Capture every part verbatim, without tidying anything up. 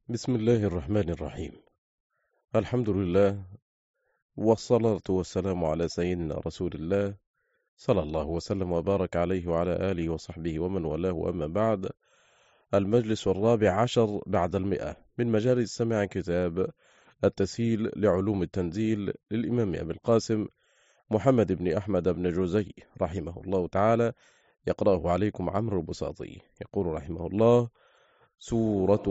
بسم الله الرحمن الرحيم. الحمد لله، والصلاة والسلام على سيدنا رسول الله صلى الله وسلم وبارك عليه وعلى آله وصحبه ومن والاه، أما بعد. المجلس الرابع عشر بعد المئة من مجالس سماع كتاب التسهيل لعلوم التنزيل للإمام أبي القاسم محمد بن أحمد بن جوزي رحمه الله تعالى، يقرأه عليكم عمرو البساطي. يقول رحمه الله: سورة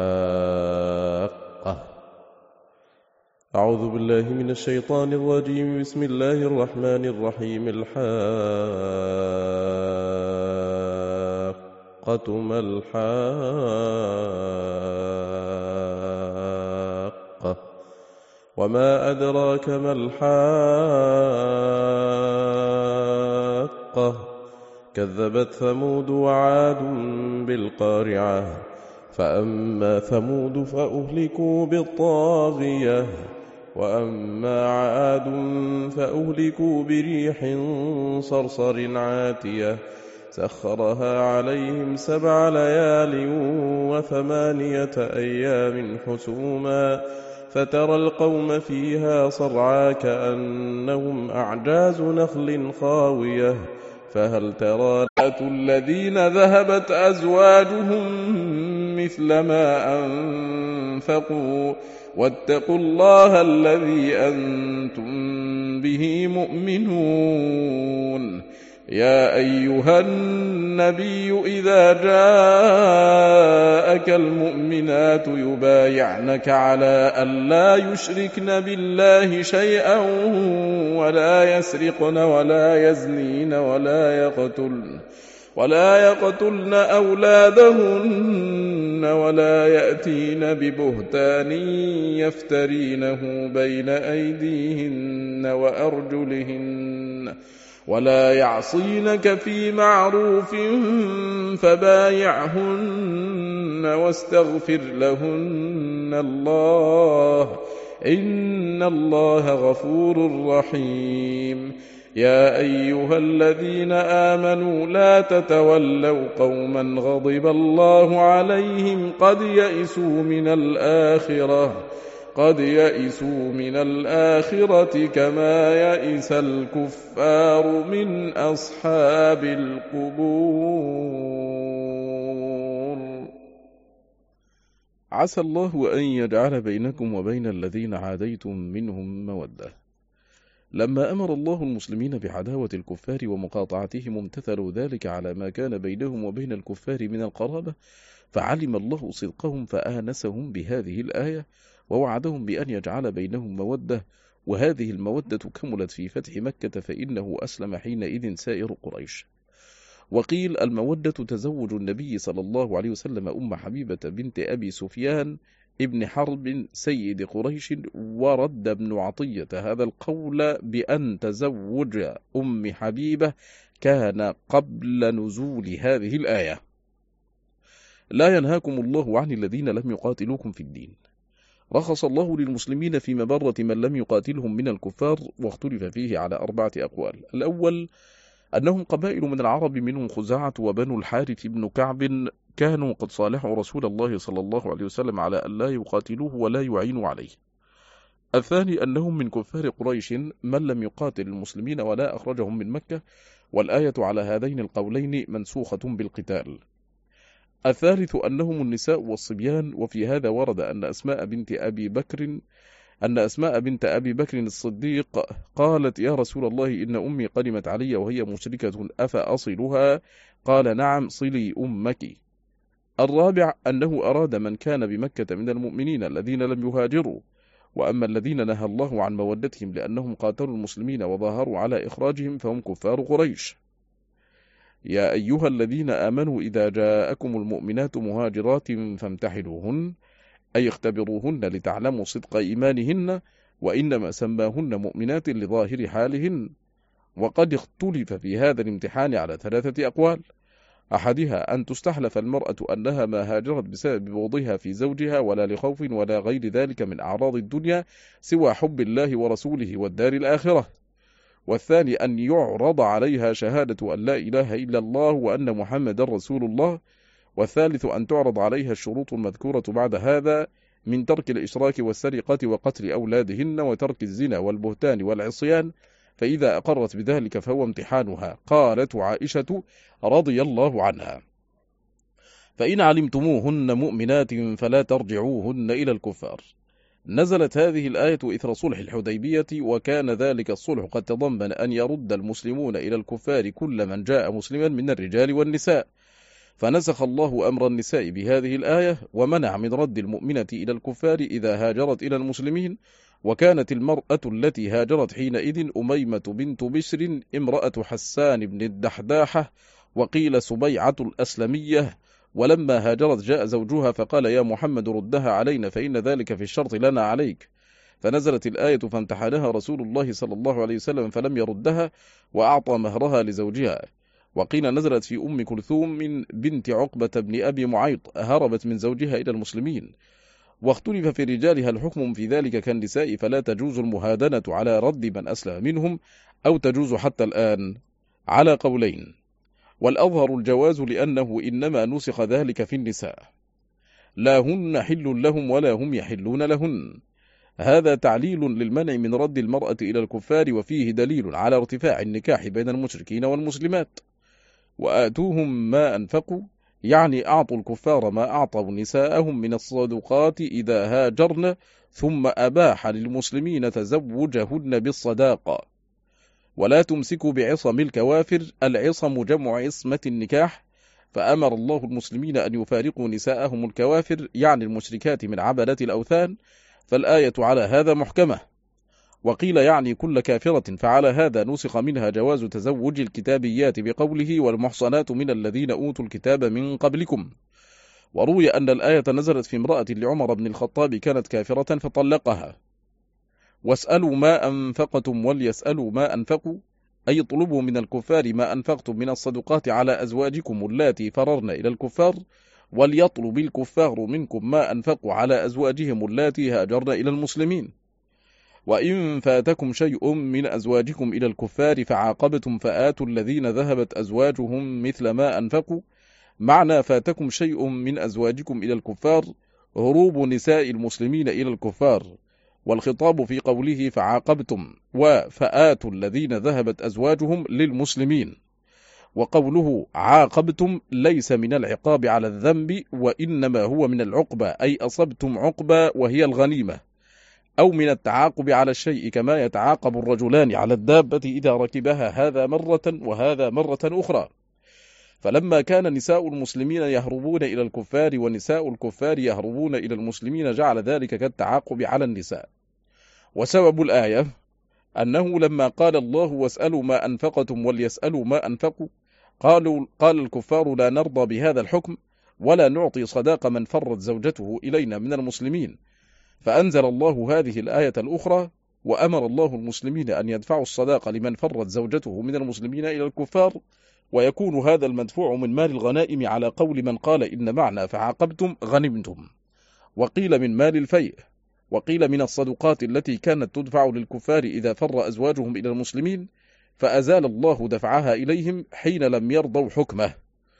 الحاقة. أعوذ بالله من الشيطان الرجيم. بسم الله الرحمن الرحيم. الحاقة ما الحاقة وما أدراك ما الحاقة كذبت ثمود وعاد بالقارعة فأما ثمود فأهلكوا بالطاغية وأما عاد فأهلكوا بريح صرصر عاتية سخرها عليهم سبع ليال وثمانية أيام حسوما فترى القوم فيها صرعى كأنهم أعجاز نخل خاوية فهل ترى الذين ذهبت أزواجهم مثل ما أنفقوا واتقوا الله الذي أنتم به مؤمنون. يا أيها النبي إذا جاءك المؤمنات يبايعنك على أن لا يشركن بالله شيئا ولا يسرقن ولا يزنين ولا يقتلن ولا يقتلن أولادهن ولا يأتين ببهتان يفترينه بين أيديهن وأرجلهن ولا يعصينك في معروف فبايعهن واستغفر لهن الله إن الله غفور رحيم. يا أيها الذين آمنوا لا تتولوا قوما غضب الله عليهم قد يئسوا من الآخرة قد يئسوا من الآخرة كما يئس الكفار من أصحاب القبور. عسى الله أن يجعل بينكم وبين الذين عاديتم منهم مودة. لما أمر الله المسلمين بعداوة الكفار ومقاطعتهم امتثلوا ذلك على ما كان بينهم وبين الكفار من القرابة، فعلم الله صدقهم فآنسهم بهذه الآية ووعدهم بأن يجعل بينهم مودة، وهذه المودة كملت في فتح مكة فإنه أسلم حينئذ سائر قريش. وقيل المودة تزوج النبي صلى الله عليه وسلم أم حبيبة بنت أبي سفيان ابن حرب سيد قريش، ورد ابن عطية هذا القول بأن تزوج أم حبيبة كان قبل نزول هذه الآية. لا ينهاكم الله عن الذين لم يقاتلوكم في الدين. رخص الله للمسلمين في مبرة من لم يقاتلهم من الكفار، واختلف فيه على أربعة أقوال. الأول أنهم قبائل من العرب منهم خزاعة وبنو الحارث بن كعب كانوا قد صالحوا رسول الله صلى الله عليه وسلم على أن لا يقاتلوه ولا يعينوا عليه. الثاني أنهم من كفار قريش من لم يقاتل المسلمين ولا أخرجهم من مكة، والآية على هذين القولين منسوخة بالقتال. الثالث أنهم النساء والصبيان، وفي هذا ورد أن أسماء بنت أبي بكر أن أسماء بنت أبي بكر الصديق قالت: يا رسول الله إن أمي قدمت علي وهي مشركة أفأصلها؟ قال: نعم، صلي أمك. الرابع أنه أراد من كان بمكة من المؤمنين الذين لم يهاجروا، وأما الذين نهى الله عن مودتهم لأنهم قاتلوا المسلمين وظاهروا على إخراجهم فهم كفار قريش. يا أيها الذين آمنوا إذا جاءكم المؤمنات مهاجرات فامتحنوهن، أي اختبروهن لتعلموا صدق إيمانهن، وإنما سماهن مؤمنات لظاهر حالهن. وقد اختلف في هذا الامتحان على ثلاثة أقوال: أحدها أن تستحلف المرأة أنها ما هاجرت بسبب بغضها في زوجها ولا لخوف ولا غير ذلك من أعراض الدنيا سوى حب الله ورسوله والدار الآخرة. والثاني أن يعرض عليها شهادة أن لا إله إلا الله وأن محمد رسول الله، والثالث أن تعرض عليها الشروط المذكورة بعد هذا من ترك الإشراك والسرقة وقتل أولادهن وترك الزنا والبهتان والعصيان، فإذا أقرت بذلك فهو امتحانها. قالت عائشة رضي الله عنها: فإن علمتموهن مؤمنات فلا ترجعوهن إلى الكفار. نزلت هذه الآية إثر صلح الحديبية، وكان ذلك الصلح قد تضمن أن يرد المسلمون إلى الكفار كل من جاء مسلما من الرجال والنساء، فنسخ الله أمر النساء بهذه الآية، ومنع من رد المؤمنة إلى الكفار إذا هاجرت إلى المسلمين. وكانت المرأة التي هاجرت حينئذ أميمة بنت بشر امرأة حسان بن الدحداحة، وقيل سبيعة الأسلمية. ولما هاجرت جاء زوجها فقال: يا محمد ردها علينا فإن ذلك في الشرط لنا عليك. فنزلت الآية فامتحنها رسول الله صلى الله عليه وسلم فلم يردها، وأعطى مهرها لزوجها. وقيل نزلت في أم كلثوم من بنت عقبة بن أبي معيط، هربت من زوجها إلى المسلمين. واختلف في رجالها الحكم في ذلك كالنساء، فلا تجوز المهادنة على رد من أسلم منهم، أو تجوز حتى الآن، على قولين، والأظهر الجواز لأنه إنما نسخ ذلك في النساء. لا هن حل لهم ولا هم يحلون لهن. هذا تعليل للمنع من رد المرأة إلى الكفار، وفيه دليل على ارتفاع النكاح بين المشركين والمسلمات. وآتوهم ما أنفقوا، يعني أعطوا الكفار ما أعطوا نساءهم من الصدقات إذا هاجرن، ثم أباح للمسلمين تزوجهن بالصداقة. ولا تمسكوا بعصم الكوافر، العصم جمع عصمة النكاح، فأمر الله المسلمين أن يفارقوا نساءهم الكوافر، يعني المشركات من عبدة الأوثان، فالآية على هذا محكمة. وقيل يعني كل كافرة، فعلى هذا نسخ منها جواز تزوج الكتابيات بقوله: والمحصنات من الذين أوتوا الكتاب من قبلكم. وروي أن الآية نزلت في امرأة لعمر بن الخطاب كانت كافرة فطلقها. واسألوا ما أنفقتم وليسألوا ما أنفقوا، أي اطلبوا من الكفار ما أنفقتم من الصدقات على أزواجكم اللاتي فررن إلى الكفار، وليطلب الكفار منكم ما أنفقوا على أزواجهم اللاتي هاجرن إلى المسلمين. وإن فاتكم شيء من أزواجكم إلى الكفار فعاقبتم فآتوا الذين ذهبت أزواجهم مثل ما أنفقوا. معنى فاتكم شيء من أزواجكم إلى الكفار هروب نساء المسلمين إلى الكفار، والخطاب في قوله فعاقبتم وفآتوا الذين ذهبت أزواجهم للمسلمين. وقوله عاقبتم ليس من العقاب على الذنب، وإنما هو من العقبة، أي أصبتم عقبة وهي الغنيمة، أو من التعاقب على الشيء كما يتعاقب الرجلان على الدابة إذا ركبها هذا مرة وهذا مرة أخرى. فلما كان نساء المسلمين يهربون إلى الكفار ونساء الكفار يهربون إلى المسلمين جعل ذلك كالتعاقب على النساء. وسبب الآية أنه لما قال الله واسألوا ما أنفقتم وليسألوا ما أنفقوا، قالوا قال الكفار لا نرضى بهذا الحكم، ولا نعطي صداق من فرت زوجته إلينا من المسلمين. فأنزل الله هذه الآية الأخرى، وأمر الله المسلمين أن يدفعوا الصداق لمن فرت زوجته من المسلمين إلى الكفار، ويكون هذا المدفوع من مال الغنائم على قول من قال إن معنى فعاقبتم غنمتم. وقيل من مال الفيء، وقيل من الصدقات التي كانت تدفع للكفار إذا فر أزواجهم إلى المسلمين، فأزال الله دفعها إليهم حين لم يرضوا حكمه.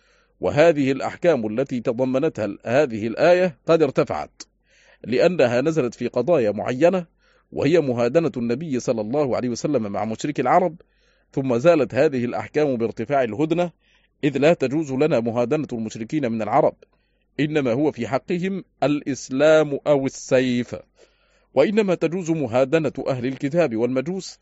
وهذه الأحكام التي تضمنتها هذه الآية قد ارتفعت، لأنها نزلت في قضايا معينة، وهي مهادنة النبي صلى الله عليه وسلم مع مشرك العرب، ثم زالت هذه الأحكام بارتفاع الهدنة، إذ لا تجوز لنا مهادنة المشركين من العرب، إنما هو في حقهم الإسلام أو السيف. وإنما تجوز مهادنة أهل الكتاب والمجوس،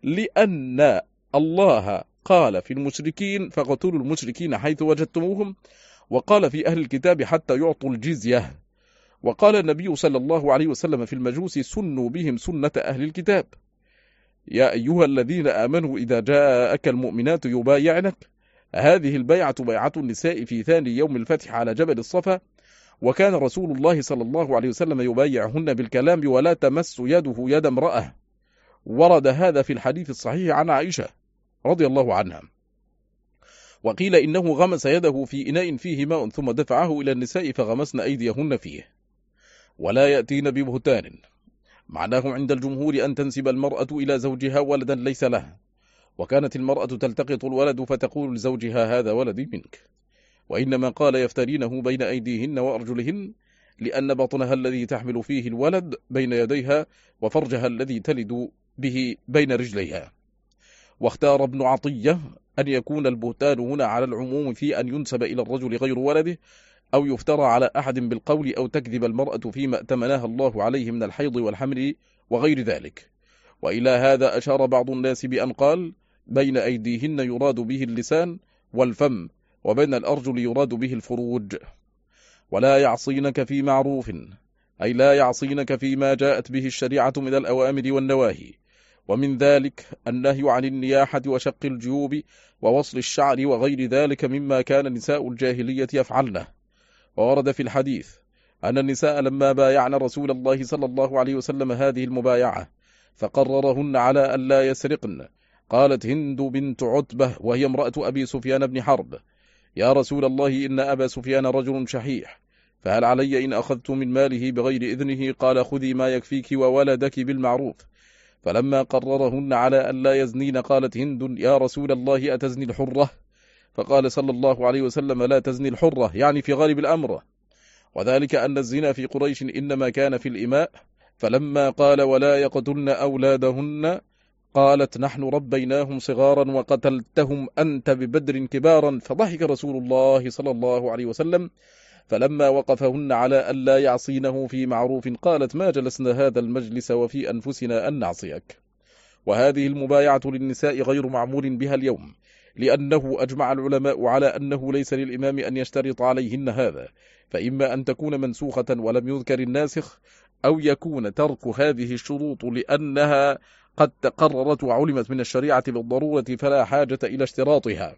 لأن الله قال في المشركين فاقتلوا المشركين حيث وجدتموهم، وقال في أهل الكتاب حتى يعطوا الجزية. وقال النبي صلى الله عليه وسلم في المجوس سنوا بهم سنة أهل الكتاب. يا أيها الذين آمنوا إذا جاءك المؤمنات يبايعنك، هذه البيعة بيعة النساء في ثاني يوم الفتح على جبل الصفا، وكان رسول الله صلى الله عليه وسلم يبايعهن بالكلام ولا تمس يده يد امرأة. ورد هذا في الحديث الصحيح عن عائشة رضي الله عنها. وقيل إنه غمس يده في إناء فيه ماء ثم دفعه إلى النساء فغمسن أيديهن فيه. ولا يأتين ببهتان، معناه عند الجمهور أن تنسب المرأة إلى زوجها ولدا ليس له، وكانت المرأة تلتقط الولد فتقول لزوجها هذا ولدي منك. وإنما قال يفترينه بين أيديهن وأرجلهن، لأن بطنها الذي تحمل فيه الولد بين يديها، وفرجها الذي تلد به بين رجليها. واختار ابن عطية أن يكون البهتان هنا على العموم في أن ينسب إلى الرجل غير ولده، أو يفترى على أحد بالقول، أو تكذب المرأة فيما ائتمناها الله عليه من الحيض والحمل وغير ذلك. وإلى هذا أشار بعض الناس بأن قال بين أيديهن يراد به اللسان والفم، وبين الأرجل يراد به الفروج. ولا يعصينك في معروف، أي لا يعصينك فيما جاءت به الشريعة من الأوامر والنواهي، ومن ذلك النهي عن النياحة وشق الجيوب ووصل الشعر وغير ذلك مما كان نساء الجاهلية يفعلنه. وورد في الحديث أن النساء لما بايعن رسول الله صلى الله عليه وسلم هذه المبايعة فقررهن على أن لا يسرقن، قالت هند بنت عتبة وهي امرأة أبي سفيان بن حرب: يا رسول الله، إن أبا سفيان رجل شحيح، فهل علي إن أخذت من ماله بغير إذنه؟ قال: خذي ما يكفيك وولدك بالمعروف. فلما قررهن على أن لا يزنين قالت هند: يا رسول الله، أتزني الحرة؟ فقال صلى الله عليه وسلم: لا تزني الحرة، يعني في غالب الأمر، وذلك أن الزنا في قريش إنما كان في الإماء. فلما قال: ولا يقتلن أولادهن، قالت: نحن ربيناهم صغارا وقتلتهم أنت ببدر كبارا. فضحك رسول الله صلى الله عليه وسلم. فلما وقفهن على أن لا يعصينه في معروف قالت: ما جلسنا هذا المجلس وفي أنفسنا أن نعصيك. وهذه المبايعة للنساء غير معمول بها اليوم، لأنه أجمع العلماء على أنه ليس للإمام أن يشترط عليهن هذا، فإما أن تكون منسوخة ولم يذكر الناسخ، أو يكون ترك هذه الشروط لأنها قد تقررت وعلمت من الشريعة بالضرورة فلا حاجة إلى اشتراطها.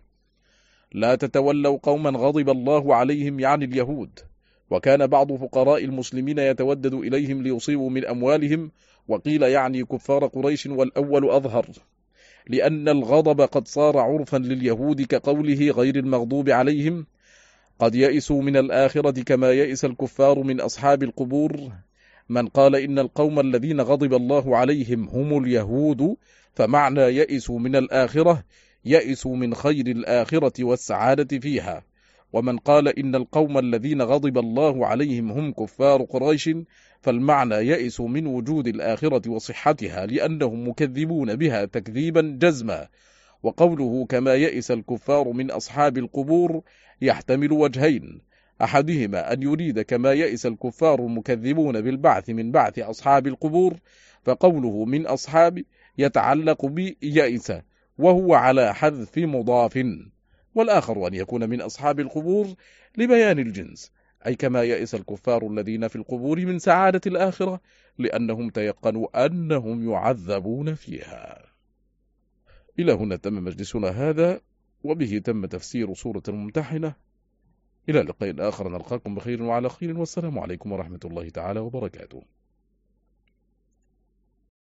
لا تتولوا قوما غضب الله عليهم، يعني اليهود. وكان بعض فقراء المسلمين يتودد إليهم ليصيبوا من أموالهم، وقيل يعني كفار قريش، والأول أظهر، لأن الغضب قد صار عرفا لليهود، كقوله غير المغضوب عليهم. قد يئسوا من الآخرة كما يئس الكفار من أصحاب القبور. من قال إن القوم الذين غضب الله عليهم هم اليهود، فمعنى يئسوا من الآخرة يئسوا من خير الآخرة والسعادة فيها. ومن قال إن القوم الذين غضب الله عليهم هم كفار قريش، فالمعنى يئسوا من وجود الآخرة وصحتها، لأنهم مكذبون بها تكذيبا جزما. وقوله كما يئس الكفار من أصحاب القبور يحتمل وجهين: أحدهما أن يريد كما يئس الكفار المكذبون بالبعث من بعث أصحاب القبور، فقوله من أصحاب يتعلق بيئس وهو على حذف مضاف. والآخر أن يكون من أصحاب القبور لبيان الجنس، أي كما يئس الكفار الذين في القبور من سعادة الآخرة، لأنهم تيقنوا أنهم يعذبون فيها. إلى هنا تم مجلسنا هذا، وبه تم تفسير سورة الممتحنة. إلى لقاء آخر، نلقاكم بخير وعلى خير، والسلام عليكم ورحمة الله تعالى وبركاته.